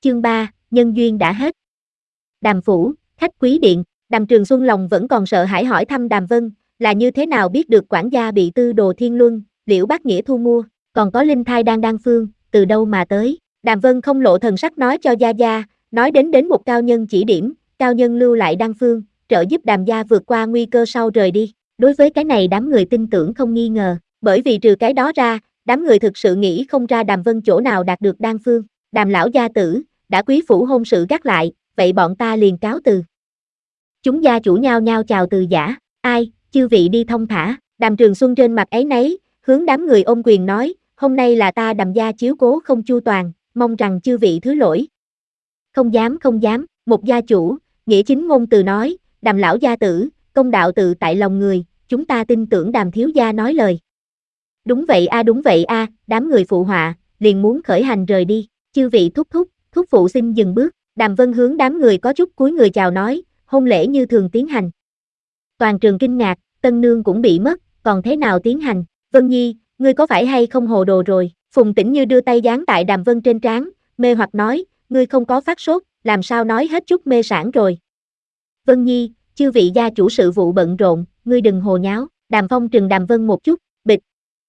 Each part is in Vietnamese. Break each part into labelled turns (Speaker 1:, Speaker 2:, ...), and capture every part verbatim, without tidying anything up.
Speaker 1: chương ba, nhân duyên đã hết. Đàm phủ, khách quý điện, Đàm Trường Xuân lòng vẫn còn sợ hãi hỏi thăm Đàm Vân, là như thế nào biết được quản gia bị Tư Đồ Thiên Luân, Liễu Bác Nghĩa thu mua, còn có linh thai đang đan phương, từ đâu mà tới. Đàm Vân không lộ thần sắc nói cho Gia Gia, nói đến đến một cao nhân chỉ điểm, cao nhân lưu lại đan phương, trợ giúp Đàm gia vượt qua nguy cơ sau rời đi. Đối với cái này đám người tin tưởng không nghi ngờ, bởi vì trừ cái đó ra, đám người thực sự nghĩ không ra Đàm Vân chỗ nào đạt được đan phương. Đàm lão gia tử, đã quý phủ hôn sự gác lại, vậy bọn ta liền cáo từ. Chúng gia chủ nhao nhao chào từ giả, ai, chư vị đi thông thả. Đàm Trường Xuân trên mặt áy náy, hướng đám người ôm quyền nói, hôm nay là ta Đàm gia chiếu cố không chu toàn, mong rằng chư vị thứ lỗi. Không dám không dám, một gia chủ, nghĩa chính ngôn từ nói, Đàm lão gia tử, công đạo tự tại lòng người, chúng ta tin tưởng Đàm thiếu gia nói lời. Đúng vậy a đúng vậy a, đám người phụ họa, liền muốn khởi hành rời đi, chư vị thúc thúc, thúc phụ xin dừng bước. Đàm Vân hướng đám người có chút cúi người chào nói, hôn lễ như thường tiến hành. Toàn trường kinh ngạc, tân nương cũng bị mất, còn thế nào tiến hành? Vân Nhi, ngươi có phải hay không hồ đồ rồi? Phùng Tĩnh Như đưa tay dán tại Đàm Vân trên trán, mê hoặc nói, ngươi không có phát sốt, làm sao nói hết chút mê sản rồi? Vân Nhi, chư vị gia chủ sự vụ bận rộn, ngươi đừng hồ nháo. Đàm Phong trừng Đàm Vân một chút, bịch.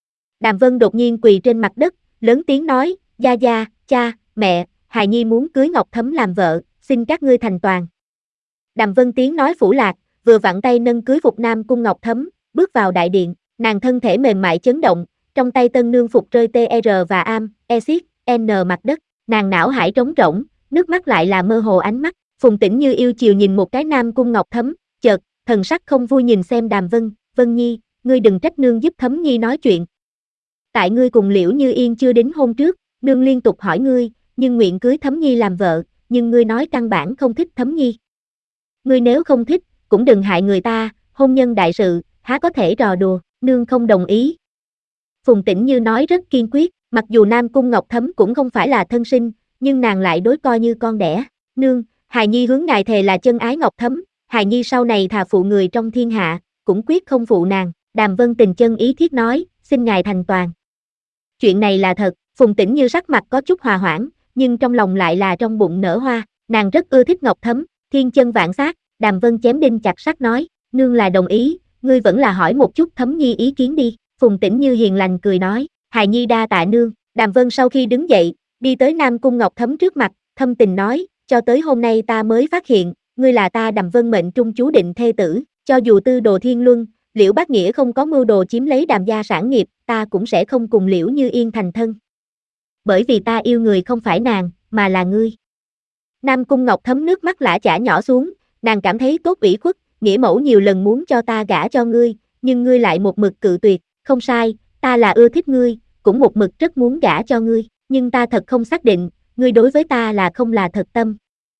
Speaker 1: Đàm Vân đột nhiên quỳ trên mặt đất, lớn tiếng nói, Gia Gia, cha, mẹ, hài nhi muốn cưới Ngọc Thấm làm vợ, xin các ngươi thành toàn. Đàm Vân tiếng nói phủ lạc, vừa vặn tay nâng cưới phục nam cung Ngọc Thấm, bước vào đại điện, nàng thân thể mềm mại chấn động, trong tay tân nương phục rơi tr và am, exit, n mặt đất, nàng não hải trống rỗng, nước mắt lại là mơ hồ ánh mắt. Phùng Tĩnh Như yêu chiều nhìn một cái nam cung Ngọc Thấm, chợt, thần sắc không vui nhìn xem Đàm Vân, Vân Nhi, ngươi đừng trách nương giúp Thấm Nhi nói chuyện. Tại ngươi cùng Liễu Như Yên chưa đính hôn trước, nương liên tục hỏi ngươi, nhưng nguyện cưới Thấm Nhi làm vợ, nhưng ngươi nói căn bản không thích Thấm Nhi. Ngươi nếu không thích, cũng đừng hại người ta, hôn nhân đại sự, há có thể trò đùa, nương không đồng ý. Phùng Tĩnh Như nói rất kiên quyết, mặc dù Nam Cung Ngọc Thấm cũng không phải là thân sinh, nhưng nàng lại đối coi như con đẻ. Nương, hài nhi hướng ngài thề là chân ái Ngọc Thấm, hài nhi sau này thà phụ người trong thiên hạ, cũng quyết không phụ nàng. Đàm Vân tình chân ý thiết nói, xin ngài thành toàn. Chuyện này là thật, Phùng Tĩnh Như sắc mặt có chút hòa hoãn, nhưng trong lòng lại là trong bụng nở hoa, nàng rất ưa thích Ngọc Thấm, thiên chân vạn sát. Đàm Vân chém đinh chặt sắt nói, nương là đồng ý, ngươi vẫn là hỏi một chút Thấm Nhi ý kiến đi. Phùng Tĩnh Như hiền lành cười nói, hài nhi đa tạ nương. Đàm Vân sau khi đứng dậy, đi tới Nam Cung Ngọc Thấm trước mặt, thâm tình nói, cho tới hôm nay ta mới phát hiện, ngươi là ta Đàm Vân mệnh trung chú định thê tử, cho dù Tư Đồ Thiên Luân, Liễu Bác Nghĩa không có mưu đồ chiếm lấy Đàm gia sản nghiệp, ta cũng sẽ không cùng Liễu Như Yên thành thân. Bởi vì ta yêu người không phải nàng, mà là ngươi. Nam Cung Ngọc Thấm nước mắt lã chả nhỏ xuống, nàng cảm thấy tốt ủy khuất, nghĩa mẫu nhiều lần muốn cho ta gả cho ngươi, nhưng ngươi lại một mực cự tuyệt, không sai, ta là ưa thích ngươi, cũng một mực rất muốn gả cho ngươi, nhưng ta thật không xác định, ngươi đối với ta là không là thật tâm.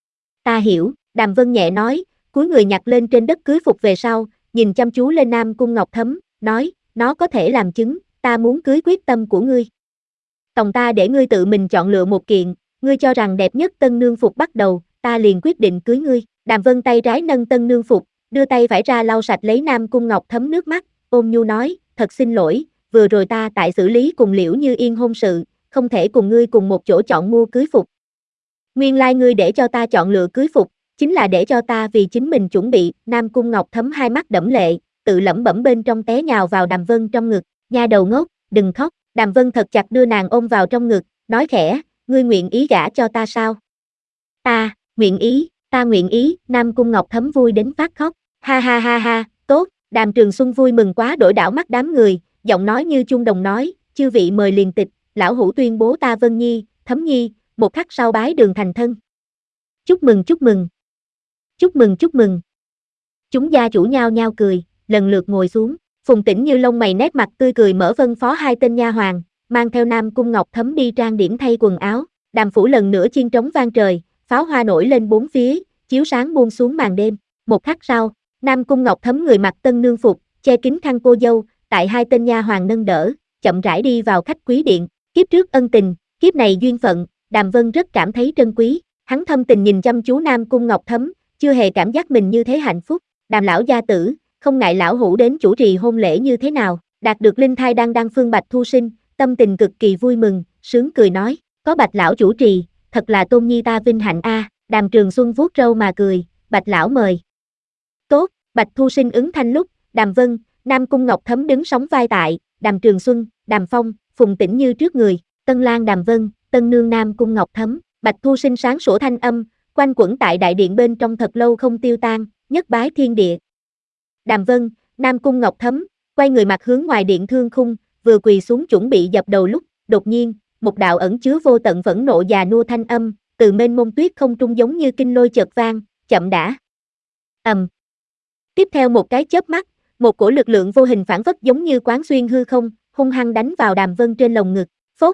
Speaker 1: Ta hiểu, Đàm Vân nhẹ nói, cúi người nhặt lên trên đất cưới phục về sau, nhìn chăm chú lên Nam Cung Ngọc Thấm, nói, nó có thể làm chứng, ta muốn cưới quyết tâm của ngươi. Tòng ta để ngươi tự mình chọn lựa một kiện, ngươi cho rằng đẹp nhất tân nương phục bắt đầu, ta liền quyết định cưới ngươi. Đàm Vân tay trái nâng tân nương phục, đưa tay phải ra lau sạch lấy Nam Cung Ngọc Thấm nước mắt, ôm nhu nói, thật xin lỗi, vừa rồi ta tại xử lý cùng Liễu Như Yên hôn sự, không thể cùng ngươi cùng một chỗ chọn mua cưới phục. Nguyên lai like ngươi để cho ta chọn lựa cưới phục, chính là để cho ta vì chính mình chuẩn bị. Nam Cung Ngọc Thấm hai mắt đẫm lệ, tự lẩm bẩm bên trong té nhào vào Đàm Vân trong ngực, nha đầu ngốc, đừng khóc. Đàm Vân thật chặt đưa nàng ôm vào trong ngực, nói khẽ, ngươi nguyện ý gả cho ta sao? Ta, nguyện ý, ta nguyện ý. Nam Cung Ngọc Thấm vui đến phát khóc, ha ha ha ha, tốt. Đàm Trường Xuân vui mừng quá đổi đảo mắt đám người, giọng nói như chuông đồng nói, chư vị mời liền tịch, lão hủ tuyên bố ta Vân Nhi, Thấm Nhi, một khắc sau bái đường thành thân. Chúc mừng chúc mừng, chúc mừng chúc mừng. Chúng gia chủ nhao nhao cười, lần lượt ngồi xuống. Phùng Tĩnh Như lông mày nét mặt tươi cười mở phân phó hai tên nha hoàn, mang theo Nam Cung Ngọc Thấm đi trang điểm thay quần áo. Đàm phủ lần nữa chiên trống vang trời, pháo hoa nổi lên bốn phía, chiếu sáng buông xuống màn đêm. Một khắc sau, Nam Cung Ngọc Thấm người mặc tân nương phục, che kín khăn cô dâu, tại hai tên nha hoàn nâng đỡ, chậm rãi đi vào khách quý điện. Kiếp trước ân tình, kiếp này duyên phận, Đàm Vân rất cảm thấy trân quý. Hắn thâm tình nhìn chăm chú Nam Cung Ngọc Thấm, chưa hề cảm giác mình như thế hạnh phúc. Đàm lão gia tử, không ngại lão hủ đến chủ trì hôn lễ như thế nào? Đạt được linh thai đang đăng phương Bạch Thu Sinh, tâm tình cực kỳ vui mừng, sướng cười nói, có Bạch lão chủ trì, thật là tôn nhi ta vinh hạnh a. Đàm Trường Xuân vuốt râu mà cười, Bạch lão mời. Tốt, Bạch Thu Sinh ứng thanh lúc, Đàm Vân, Nam Cung Ngọc Thấm đứng sóng vai tại, Đàm Trường Xuân, Đàm Phong, Phùng Tĩnh Như trước người, Tân Lang Đàm Vân, Tân Nương Nam Cung Ngọc Thấm, Bạch Thu Sinh sáng sủa thanh âm, quanh quẩn tại đại điện bên trong thật lâu không tiêu tan, nhất bái thiên địa. Đàm Vân, Nam Cung Ngọc Thấm, quay người mặt hướng ngoài điện thương khung, vừa quỳ xuống chuẩn bị dập đầu lúc, đột nhiên, một đạo ẩn chứa vô tận phẫn nộ già nua thanh âm, từ mênh mông tuyết không trung giống như kinh lôi chợt vang, chậm đã. Ầm. Um. Tiếp theo một cái chớp mắt, một cổ lực lượng vô hình phản phất giống như quán xuyên hư không, hung hăng đánh vào Đàm Vân trên lồng ngực, phốt.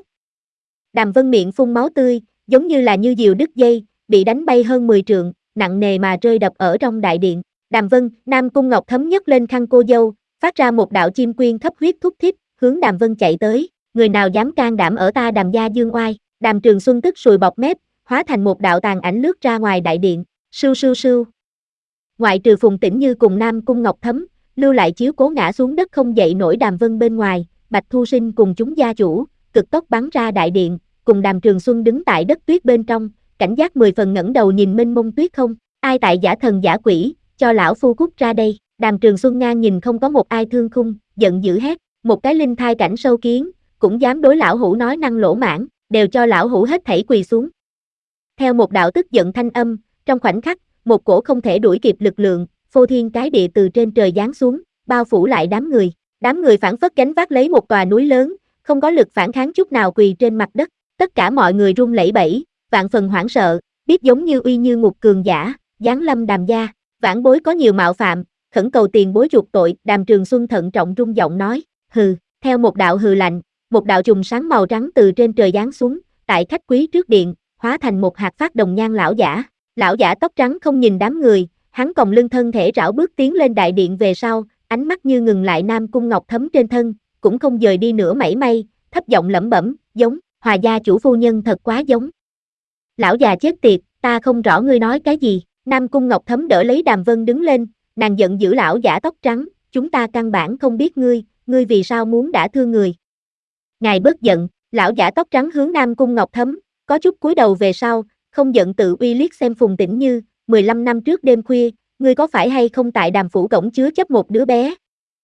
Speaker 1: Đàm Vân miệng phun máu tươi, giống như là như diều đứt dây, bị đánh bay hơn mười trượng, nặng nề mà rơi đập ở trong đại điện. Đàm Vân, Nam Cung Ngọc Thấm nhấc lên khăn cô dâu, phát ra một đạo chim quyên thấp huyết thúc thít, hướng Đàm Vân chạy tới. Người nào dám can đảm ở ta Đàm gia dương oai? Đàm Trường Xuân tức sùi bọt mép, hóa thành một đạo tàn ảnh lướt ra ngoài đại điện. Sưu sưu sưu. Ngoại trừ Phùng Tĩnh Như cùng Nam Cung Ngọc Thấm, lưu lại chiếu cố ngã xuống đất không dậy nổi Đàm Vân bên ngoài, Bạch Thu Sinh cùng chúng gia chủ, cực tốc bắn ra đại điện, cùng Đàm Trường Xuân đứng tại đất tuyết bên trong, cảnh giác mười phần ngẩng đầu nhìn mênh mông tuyết không, ai tại giả thần giả quỷ, cho lão phu cút ra đây. Đàm Trường Xuân ngang nhìn không có một ai thương khung, giận dữ hét, một cái linh thai cảnh sâu kiến, cũng dám đối lão hủ nói năng lỗ mãng, đều cho lão hủ hết thảy quỳ xuống. Theo một đạo tức giận thanh âm, trong khoảnh khắc, một cổ không thể đuổi kịp lực lượng, phô thiên cái địa từ trên trời giáng xuống, bao phủ lại đám người. Đám người phản phất gánh vác lấy một tòa núi lớn, không có lực phản kháng chút nào quỳ trên mặt đất. Tất cả mọi người run lẩy bẩy, vạn phần hoảng sợ, biết giống như uy như ngục cường giả, giáng lâm Đàm gia, vãn bối có nhiều mạo phạm, khẩn cầu tiền bối chuộc tội. Đàm Trường Xuân thận trọng rung giọng nói, hừ. Theo một đạo hừ lạnh, một đạo trùng sáng màu trắng từ trên trời giáng xuống, tại khách quý trước điện, hóa thành một hạt phát đồng nhan lão giả. Lão giả tóc trắng không nhìn đám người, hắn còng lưng thân thể rảo bước tiến lên đại điện về sau, ánh mắt như ngừng lại Nam Cung Ngọc Thấm trên thân, cũng không dời đi nữa mảy may, thấp giọng lẩm bẩm, giống, Hòa gia chủ phu nhân thật quá giống. Lão già chết tiệt, ta không rõ ngươi nói cái gì. Nam Cung Ngọc Thấm đỡ lấy Đàm Vân đứng lên, nàng giận dữ lão giả tóc trắng, chúng ta căn bản không biết ngươi, ngươi vì sao muốn đả thương người. Ngài bớt giận, lão giả tóc trắng hướng Nam Cung Ngọc Thấm, có chút cúi đầu về sau, không giận tự uy liếc xem Phùng Tĩnh Như, mười lăm năm trước đêm khuya, ngươi có phải hay không tại Đàm phủ cổng chứa chấp một đứa bé?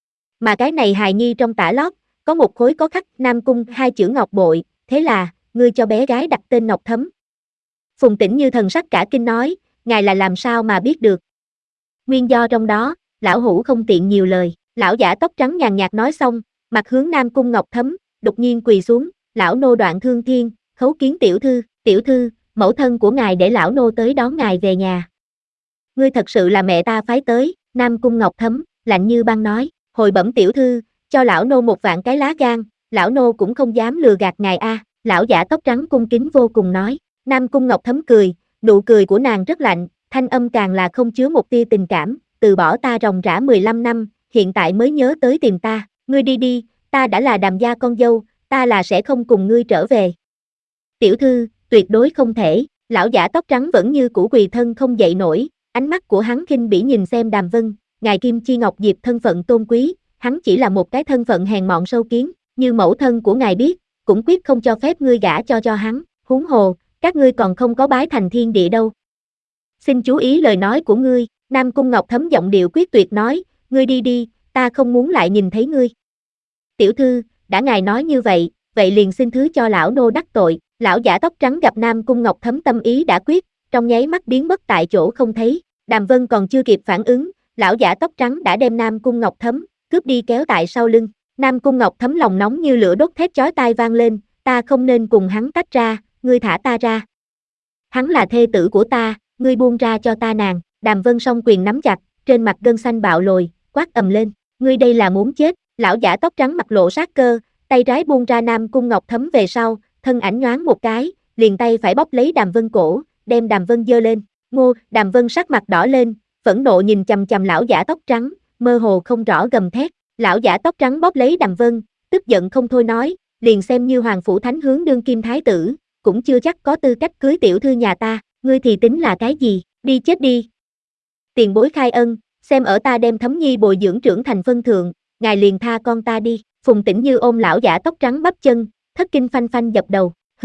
Speaker 1: Mà cái này hài nhi trong tả lót, có một khối có khắc Nam Cung hai chữ ngọc bội, thế là, ngươi cho bé gái đặt tên Ngọc Thấm. Phùng Tĩnh Như thần sắc cả kinh nói, ngài là làm sao mà biết được? Nguyên do trong đó, lão hủ không tiện nhiều lời. Lão giả tóc trắng nhàn nhạt nói xong, mặt hướng Nam Cung Ngọc Thấm, đột nhiên quỳ xuống, lão nô Đoạn Thương Thiên, khấu kiến tiểu thư, tiểu thư, mẫu thân của ngài để lão nô tới đón ngài về nhà. Ngươi thật sự là mẹ ta phái tới. Nam Cung Ngọc Thấm, lạnh như băng nói, hồi bẩm tiểu thư, cho lão nô một vạn cái lá gan, lão nô cũng không dám lừa gạt ngài a. Lão giả tóc trắng cung kính vô cùng nói. Nam Cung Ngọc Thấm cười, nụ cười của nàng rất lạnh, thanh âm càng là không chứa một tia tình cảm, từ bỏ ta ròng rã mười lăm năm, hiện tại mới nhớ tới tìm ta, ngươi đi đi, ta đã là Đàm gia con dâu, ta là sẽ không cùng ngươi trở về. Tiểu thư, tuyệt đối không thể. Lão giả tóc trắng vẫn như cũ quỳ thân không dậy nổi, ánh mắt của hắn khinh bỉ nhìn xem Đàm Vân, ngài Kim Chi Ngọc Diệp thân phận tôn quý, hắn chỉ là một cái thân phận hèn mọn sâu kiến, như mẫu thân của ngài biết, cũng quyết không cho phép ngươi gả cho cho hắn, huống hồ, các ngươi còn không có bái thành thiên địa đâu. Xin chú ý lời nói của ngươi. Nam Cung Ngọc Thấm giọng điệu quyết tuyệt nói, ngươi đi đi, ta không muốn lại nhìn thấy ngươi. Tiểu thư, đã ngài nói như vậy, vậy liền xin thứ cho lão nô đắc tội. Lão giả tóc trắng gặp Nam Cung Ngọc Thấm tâm ý đã quyết, trong nháy mắt biến mất tại chỗ không thấy. Đàm Vân còn chưa kịp phản ứng, lão giả tóc trắng đã đem Nam Cung Ngọc Thấm cướp đi kéo tại sau lưng. Nam Cung Ngọc Thấm lòng nóng như lửa đốt, thét chói tai vang lên, ta không nên cùng hắn tách ra, ngươi thả ta ra. Hắn là thê tử của ta, ngươi buông ra cho ta nàng. Đàm Vân song quyền nắm chặt, trên mặt gân xanh bạo lồi, quát ầm lên, ngươi đây là muốn chết. Lão giả tóc trắng mặt lộ sát cơ, tay trái buông ra Nam Cung Ngọc Thấm về sau, thân ảnh nhoáng một cái, liền tay phải bóp lấy Đàm Vân cổ, đem Đàm Vân giơ lên. Ngô, Đàm Vân sắc mặt đỏ lên, phẫn nộ nhìn chằm chằm lão giả tóc trắng, mơ hồ không rõ gầm thét. Lão giả tóc trắng bóp lấy Đàm Vân, tức giận không thôi nói, liền xem như hoàng phủ thánh hướng đương kim thái tử, cũng chưa chắc có tư cách cưới tiểu thư nhà ta, ngươi thì tính là cái gì, đi chết đi. Tiền bối khai ân, xem ở ta đem Thấm nhi bồi dưỡng trưởng thành phân thượng, ngài liền tha con ta đi. Phùng Tĩnh Như ôm lão giả tóc trắng bắp chân, thất kinh phanh phanh dập đầu, hừ,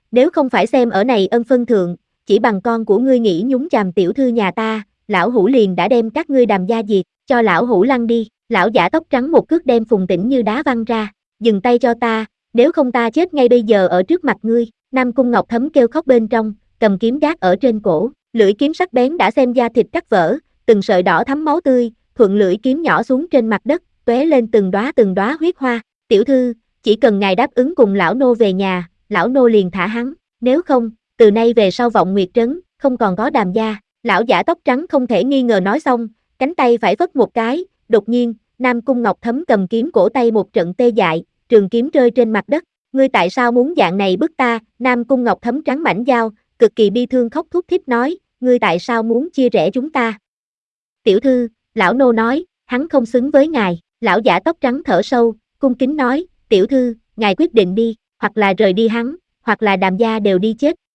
Speaker 1: nếu không phải xem ở này ân phân thượng, chỉ bằng con của ngươi nghĩ nhúng chàm tiểu thư nhà ta, lão hủ liền đã đem các ngươi Đàm gia diệt, cho lão hủ lăn đi, lão giả tóc trắng một cước đem Phùng Tĩnh Như đá văng ra, dừng tay cho ta, nếu không ta chết ngay bây giờ ở trước mặt ngươi, Nam Cung Ngọc Thấm kêu khóc bên trong, cầm kiếm gác ở trên cổ, lưỡi kiếm sắc bén đã xem da thịt cắt vỡ, từng sợi đỏ thắm máu tươi, thuận lưỡi kiếm nhỏ xuống trên mặt đất, tóe lên từng đóa từng đóa huyết hoa, tiểu thư, chỉ cần ngài đáp ứng cùng lão nô về nhà, lão nô liền thả hắn, nếu không, từ nay về sau Vọng Nguyệt Trấn, không còn có Đàm gia, lão giả tóc trắng không thể nghi ngờ nói xong, cánh tay phải vất một cái, đột nhiên, Nam Cung Ngọc Thấm cầm kiếm cổ tay một trận tê dại, trường kiếm rơi trên mặt đất, ngươi tại sao muốn dạng này bức ta, Nam Cung Ngọc Thấm trắng mảnh dao, cực kỳ bi thương khóc thút thít nói, ngươi tại sao muốn chia rẽ chúng ta? Tiểu thư, lão nô nói, hắn không xứng với ngài, lão giả tóc trắng thở sâu, cung kính nói, tiểu thư, ngài quyết định đi, hoặc là rời đi hắn, hoặc là Đàm gia đều đi chết,